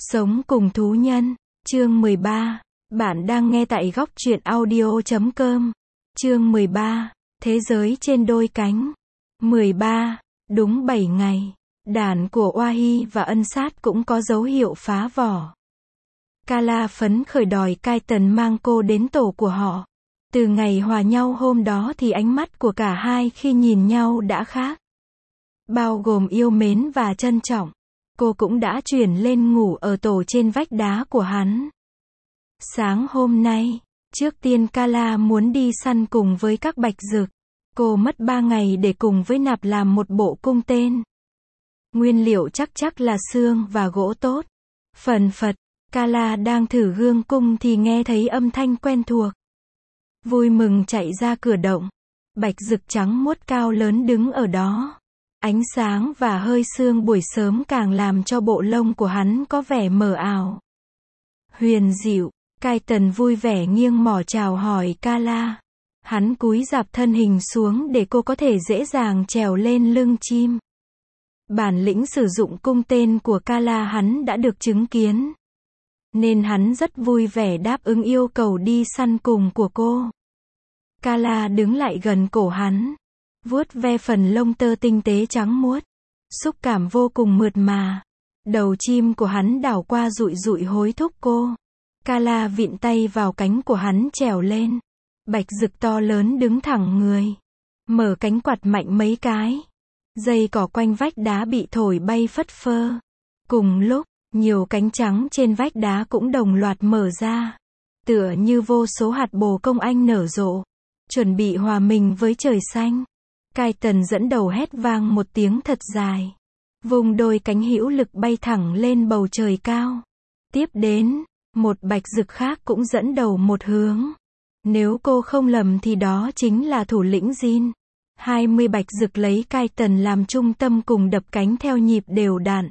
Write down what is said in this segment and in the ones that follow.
Sống cùng thú nhân, chương 13. Bạn đang nghe tại góc truyện audio.com. Chương 13. Thế giới trên đôi cánh. 13. Đúng 7 ngày, đàn của Oa Hy và Ân Sát cũng có dấu hiệu phá vỏ. Kala phấn khởi đòi Kaiten mang cô đến tổ của họ. Từ ngày hòa nhau hôm đó thì ánh mắt của cả hai khi nhìn nhau đã khác. Bao gồm yêu mến và trân trọng. Cô cũng đã chuyển lên ngủ ở tổ trên vách đá của hắn. Sáng hôm nay, trước tiên Kala muốn đi săn cùng với các bạch dược. Cô mất 3 ngày để cùng với Nạp làm một bộ cung tên. Nguyên liệu chắc là xương và gỗ tốt. Phần phật, Kala đang thử gương cung thì nghe thấy âm thanh quen thuộc. Vui mừng chạy ra cửa động. Bạch dực trắng muốt cao lớn đứng ở đó. Ánh sáng và hơi sương buổi sớm càng làm cho bộ lông của hắn có vẻ mờ ảo. Huyền dịu, Kaiten vui vẻ nghiêng mỏ chào hỏi Kala. Hắn cúi rạp thân hình xuống để cô có thể dễ dàng trèo lên lưng chim. Bản lĩnh sử dụng cung tên của Kala hắn đã được chứng kiến. Nên hắn rất vui vẻ đáp ứng yêu cầu đi săn cùng của cô. Kala đứng lại gần cổ hắn. Vuốt ve phần lông tơ tinh tế trắng muốt. Xúc cảm vô cùng mượt mà. Đầu chim của hắn đảo qua dụi dụi hối thúc cô. Kala vịn tay vào cánh của hắn trèo lên. Bạch dực to lớn đứng thẳng người. Mở cánh quạt mạnh mấy cái. Dây cỏ quanh vách đá bị thổi bay phất phơ. Cùng lúc, nhiều cánh trắng trên vách đá cũng đồng loạt mở ra. Tựa như vô số hạt bồ công anh nở rộ. Chuẩn bị hòa mình với trời xanh. Kaiten dẫn đầu hét vang một tiếng thật dài. Vùng đôi cánh hữu lực bay thẳng lên bầu trời cao. Tiếp đến, một bạch dực khác cũng dẫn đầu một hướng. Nếu cô không lầm thì đó chính là thủ lĩnh Jin. 20 bạch dực lấy Kaiten làm trung tâm cùng đập cánh theo nhịp đều đặn.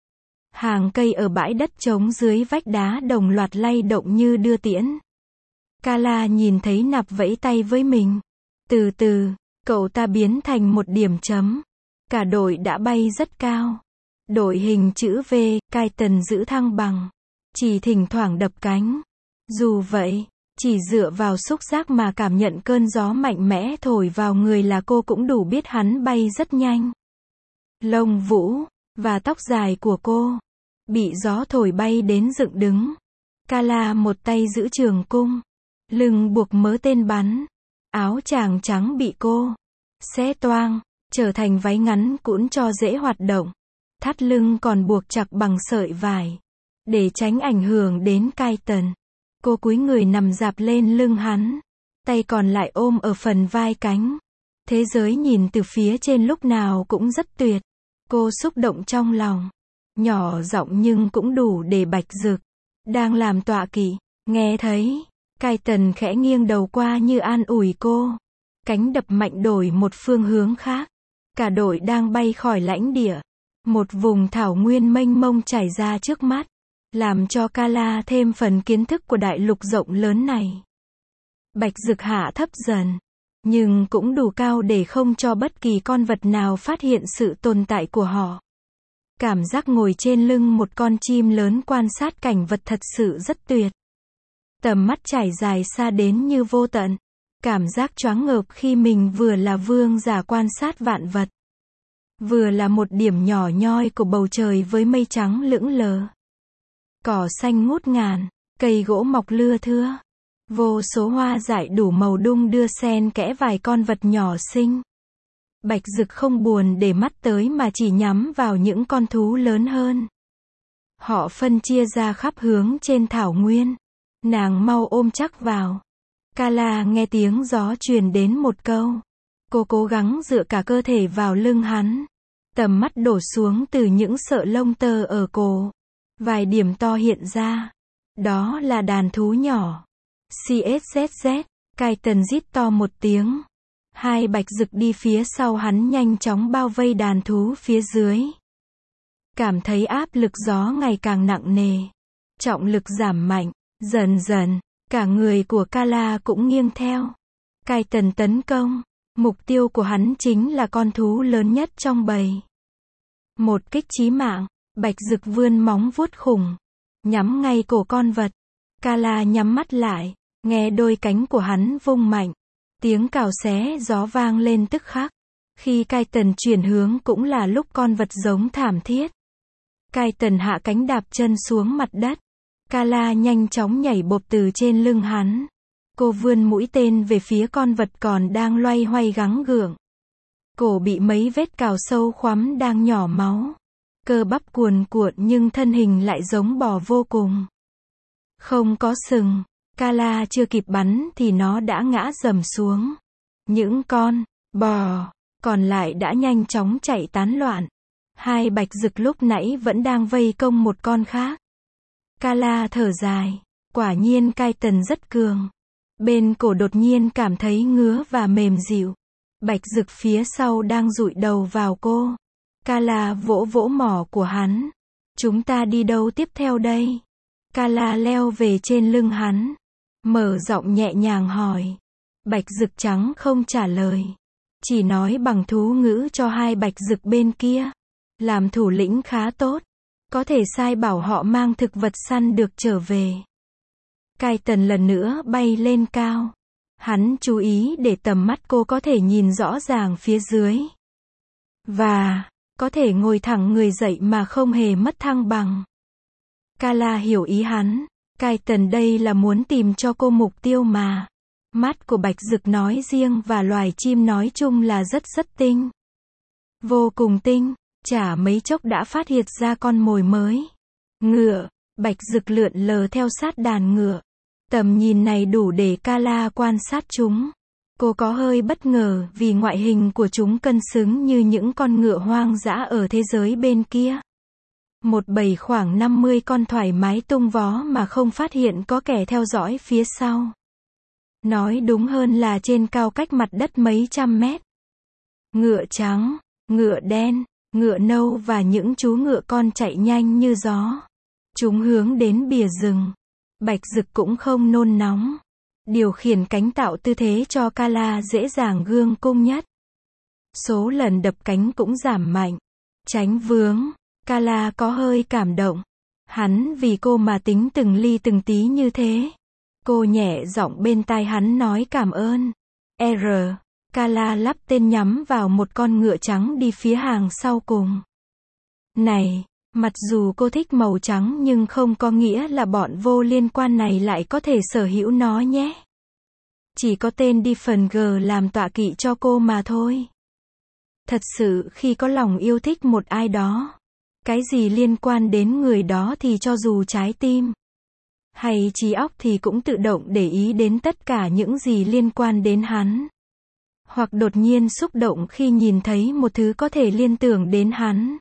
Hàng cây ở bãi đất trống dưới vách đá đồng loạt lay động như đưa tiễn. Kala nhìn thấy Nạp vẫy tay với mình. Từ từ, cậu ta biến thành một điểm chấm. Cả đội đã bay rất cao. Đội hình chữ V, Kaiten giữ thăng bằng. Chỉ thỉnh thoảng đập cánh. Dù vậy, chỉ dựa vào xúc giác mà cảm nhận cơn gió mạnh mẽ thổi vào người là cô cũng đủ biết hắn bay rất nhanh. Lông vũ và tóc dài của cô bị gió thổi bay đến dựng đứng. Kala một tay giữ trường cung, lưng buộc mớ tên bắn. Áo choàng trắng bị cô xé toang, trở thành váy ngắn cũn cho dễ hoạt động. Thắt lưng còn buộc chặt bằng sợi vải, để tránh ảnh hưởng đến Kaiten. Cô cúi người nằm rạp lên lưng hắn, tay còn lại ôm ở phần vai cánh. Thế giới nhìn từ phía trên lúc nào cũng rất tuyệt. Cô xúc động trong lòng, nhỏ giọng nhưng cũng đủ để bạch dực đang làm tọa kỵ nghe thấy. Kaiten khẽ nghiêng đầu qua như an ủi cô. Cánh đập mạnh đổi một phương hướng khác. Cả đội đang bay khỏi lãnh địa. Một vùng thảo nguyên mênh mông trải ra trước mắt. Làm cho Kala thêm phần kiến thức của đại lục rộng lớn này. Bạch dực hạ thấp dần. Nhưng cũng đủ cao để không cho bất kỳ con vật nào phát hiện sự tồn tại của họ. Cảm giác ngồi trên lưng một con chim lớn quan sát cảnh vật thật sự rất tuyệt. Tầm mắt trải dài xa đến như vô tận. Cảm giác choáng ngợp khi mình vừa là vương giả quan sát vạn vật. Vừa là một điểm nhỏ nhoi của bầu trời với mây trắng lững lờ. Cỏ xanh ngút ngàn, cây gỗ mọc lưa thưa. Vô số hoa dại đủ màu đung đưa xen kẽ vài con vật nhỏ xinh. Bạch dực không buồn để mắt tới mà chỉ nhắm vào những con thú lớn hơn. Họ phân chia ra khắp hướng trên thảo nguyên. Nàng mau ôm chắc vào. Kala nghe tiếng gió truyền đến một câu. Cô cố gắng dựa cả cơ thể vào lưng hắn. Tầm mắt đổ xuống từ những sợi lông tơ ở cổ. Vài điểm to hiện ra. Đó là đàn thú nhỏ. CSZZ. Kaiten rít to một tiếng. Hai bạch dực đi phía sau hắn nhanh chóng bao vây đàn thú phía dưới. Cảm thấy áp lực gió ngày càng nặng nề. Trọng lực giảm mạnh. Dần dần, cả người của Kala cũng nghiêng theo. Kaiten tấn công. Mục tiêu của hắn chính là con thú lớn nhất trong bầy. Một kích chí mạng. Bạch dực vươn móng vuốt khủng. nhắm ngay cổ con vật. Kala nhắm mắt lại, nghe đôi cánh của hắn vung mạnh. Tiếng cào xé gió vang lên tức khắc. Khi Kaiten chuyển hướng cũng là lúc con vật giống thảm thiết. Kaiten hạ cánh đạp chân xuống mặt đất. Kala nhanh chóng nhảy bộp từ trên lưng hắn. Cô vươn mũi tên về phía con vật còn đang loay hoay gắng gượng. Cổ bị mấy vết cào sâu khoắm đang nhỏ máu. Cơ bắp cuồn cuộn nhưng thân hình lại giống bò vô cùng. Không có sừng. Kala chưa kịp bắn thì nó đã ngã rầm xuống. Những con bò còn lại đã nhanh chóng chạy tán loạn. Hai bạch dực lúc nãy vẫn đang vây công một con khác. Kala thở dài. Quả nhiên Kaiten rất cường. Bên cổ đột nhiên cảm thấy ngứa và mềm dịu. Bạch dực phía sau đang dụi đầu vào cô. Kala vỗ vỗ mỏ của hắn. Chúng ta đi đâu tiếp theo đây? Kala leo về trên lưng hắn. Mở giọng nhẹ nhàng hỏi. Bạch dực trắng không trả lời. Chỉ nói bằng thú ngữ cho hai bạch dực bên kia. Làm thủ lĩnh khá tốt. Có thể sai bảo họ mang thực vật săn được trở về. Kaiten lần nữa bay lên cao. Hắn chú ý để tầm mắt cô có thể nhìn rõ ràng phía dưới. Và có thể ngồi thẳng người dậy mà không hề mất thăng bằng. Kala hiểu ý hắn. Kaiten đây là muốn tìm cho cô mục tiêu mà. Mắt của bạch dực nói riêng và loài chim nói chung là rất tinh. Vô cùng tinh. Chả mấy chốc đã phát hiện ra con mồi mới. Ngựa. Bạch dực lượn lờ theo sát đàn ngựa. Tầm nhìn này đủ để Kala quan sát chúng. Cô có hơi bất ngờ vì ngoại hình của chúng cân xứng như những con ngựa hoang dã ở thế giới bên kia. Một bầy khoảng 50 con thoải mái tung vó mà không phát hiện có kẻ theo dõi phía sau. Nói đúng hơn là trên cao cách mặt đất mấy trăm mét. Ngựa trắng, ngựa đen, ngựa nâu và những chú ngựa con chạy nhanh như gió. Chúng hướng đến bìa rừng. Bạch dực cũng không nôn nóng. Điều khiển cánh tạo tư thế cho Kala dễ dàng gương cung nhất. Số lần đập cánh cũng giảm mạnh. Tránh vướng. Kala có hơi cảm động. Hắn vì cô mà tính từng ly từng tí như thế. Cô nhẹ giọng bên tai hắn nói cảm ơn. Kala lắp tên nhắm vào một con ngựa trắng đi phía hàng sau cùng. Này, mặc dù cô thích màu trắng nhưng không có nghĩa là bọn vô liên quan này lại có thể sở hữu nó nhé. Chỉ có tên đi phần G làm tọa kỵ cho cô mà thôi. Thật sự khi có lòng yêu thích một ai đó, cái gì liên quan đến người đó thì cho dù trái tim hay trí óc thì cũng tự động để ý đến tất cả những gì liên quan đến hắn. Hoặc đột nhiên xúc động khi nhìn thấy một thứ có thể liên tưởng đến hắn.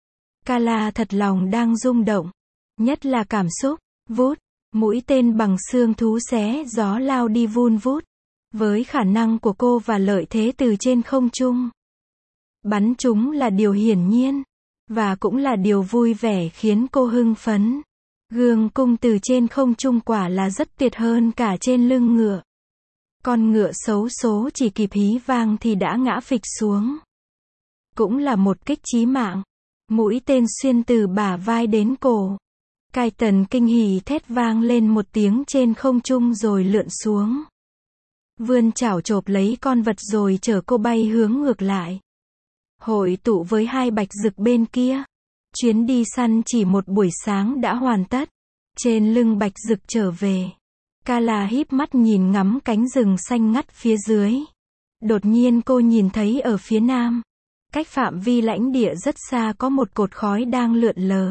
Kala thật lòng đang rung động. Nhất là cảm xúc. Vút. Mũi tên bằng xương thú xé gió lao đi vun vút. Với khả năng của cô và lợi thế từ trên không trung. Bắn chúng là điều hiển nhiên. Và cũng là điều vui vẻ khiến cô hưng phấn. Gương cung từ trên không trung quả là rất tuyệt hơn cả trên lưng ngựa. Con ngựa xấu số chỉ kịp hí vang thì đã ngã phịch xuống. Cũng là một kích chí mạng. Mũi tên xuyên từ bả vai đến cổ. Kaiten kinh hỉ thét vang lên một tiếng trên không trung rồi lượn xuống. Vươn chảo chộp lấy con vật rồi chở cô bay hướng ngược lại. Hội tụ với hai bạch dực bên kia. Chuyến đi săn chỉ một buổi sáng đã hoàn tất. Trên lưng bạch dực trở về. Kala híp mắt nhìn ngắm cánh rừng xanh ngắt phía dưới. Đột nhiên cô nhìn thấy ở phía nam. Cách phạm vi lãnh địa rất xa có một cột khói đang lượn lờ.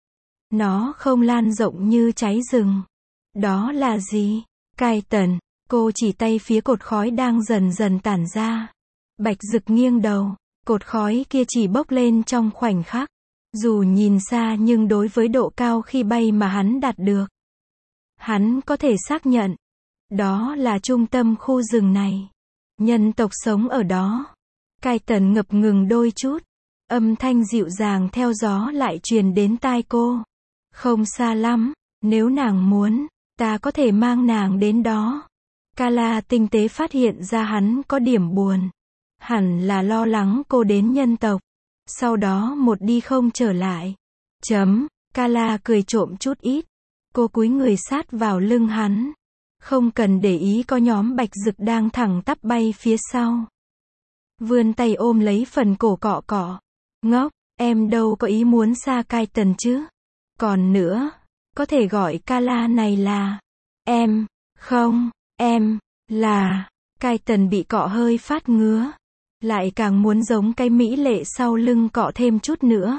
Nó không lan rộng như cháy rừng. Đó là gì? Kaiten. Cô chỉ tay phía cột khói đang dần dần tản ra. Bạch dực nghiêng đầu. Cột khói kia chỉ bốc lên trong khoảnh khắc. Dù nhìn xa nhưng đối với độ cao khi bay mà hắn đạt được. Hắn có thể xác nhận. Đó là trung tâm khu rừng này. Nhân tộc sống ở đó. Kaiten ngập ngừng đôi chút. Âm thanh dịu dàng theo gió lại truyền đến tai cô. Không xa lắm. Nếu nàng muốn, ta có thể mang nàng đến đó. Kala tinh tế phát hiện ra hắn có điểm buồn. Hẳn là lo lắng cô đến nhân tộc. Sau đó một đi không trở lại. Kala cười trộm chút ít. Cô cúi người sát vào lưng hắn. Không cần để ý có nhóm bạch dực đang thẳng tắp bay phía sau. Vươn tay ôm lấy phần cổ cọ cọ. Ngốc, em đâu có ý muốn xa Kaiten chứ. Còn nữa, có thể gọi Kala này là em, không, em, là. Kaiten bị cọ hơi phát ngứa. Lại càng muốn giống cái mỹ lệ sau lưng cọ thêm chút nữa.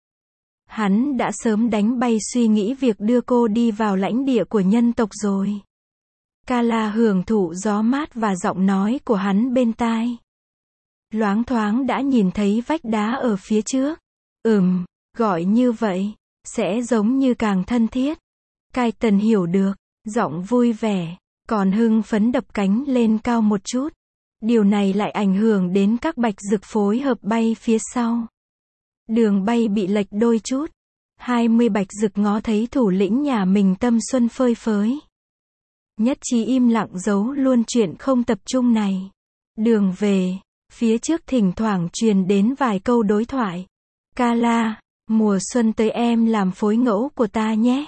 Hắn đã sớm đánh bay suy nghĩ việc đưa cô đi vào lãnh địa của nhân tộc rồi. Kala hưởng thụ gió mát và giọng nói của hắn bên tai. Loáng thoáng đã nhìn thấy vách đá ở phía trước. Gọi như vậy, sẽ giống như càng thân thiết. Kaiten hiểu được, giọng vui vẻ, còn hưng phấn đập cánh lên cao một chút. Điều này lại ảnh hưởng đến các bạch dực phối hợp bay phía sau. Đường bay bị lệch đôi chút. 20 bạch dực ngó thấy thủ lĩnh nhà mình tâm xuân phơi phới. Nhất trí im lặng giấu luôn chuyện không tập trung này. Đường về, phía trước thỉnh thoảng truyền đến vài câu đối thoại. Kala, mùa xuân tới em làm phối ngẫu của ta nhé.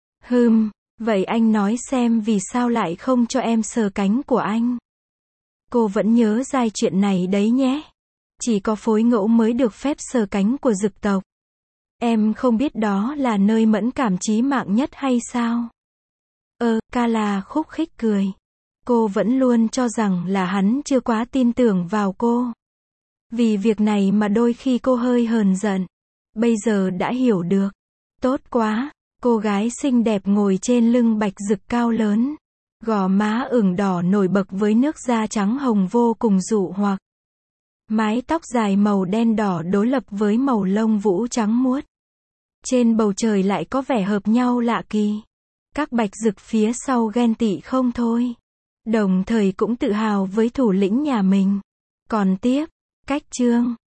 Vậy anh nói xem vì sao lại không cho em sờ cánh của anh. Cô vẫn nhớ dai chuyện này đấy nhé. Chỉ có phối ngẫu mới được phép sờ cánh của dực tộc. Em không biết đó là nơi mẫn cảm chí mạng nhất hay sao? Kala khúc khích cười. Cô vẫn luôn cho rằng là hắn chưa quá tin tưởng vào cô. Vì việc này mà đôi khi cô hơi hờn giận. Bây giờ đã hiểu được. Tốt quá, cô gái xinh đẹp ngồi trên lưng bạch dực cao lớn. Gò má ửng đỏ nổi bật với nước da trắng hồng vô cùng dụ hoặc. Mái tóc dài màu đen đỏ đối lập với màu lông vũ trắng muốt. Trên bầu trời lại có vẻ hợp nhau lạ kỳ. Các bạch dực phía sau ghen tị không thôi. Đồng thời cũng tự hào với thủ lĩnh nhà mình. Còn tiếp, cách chương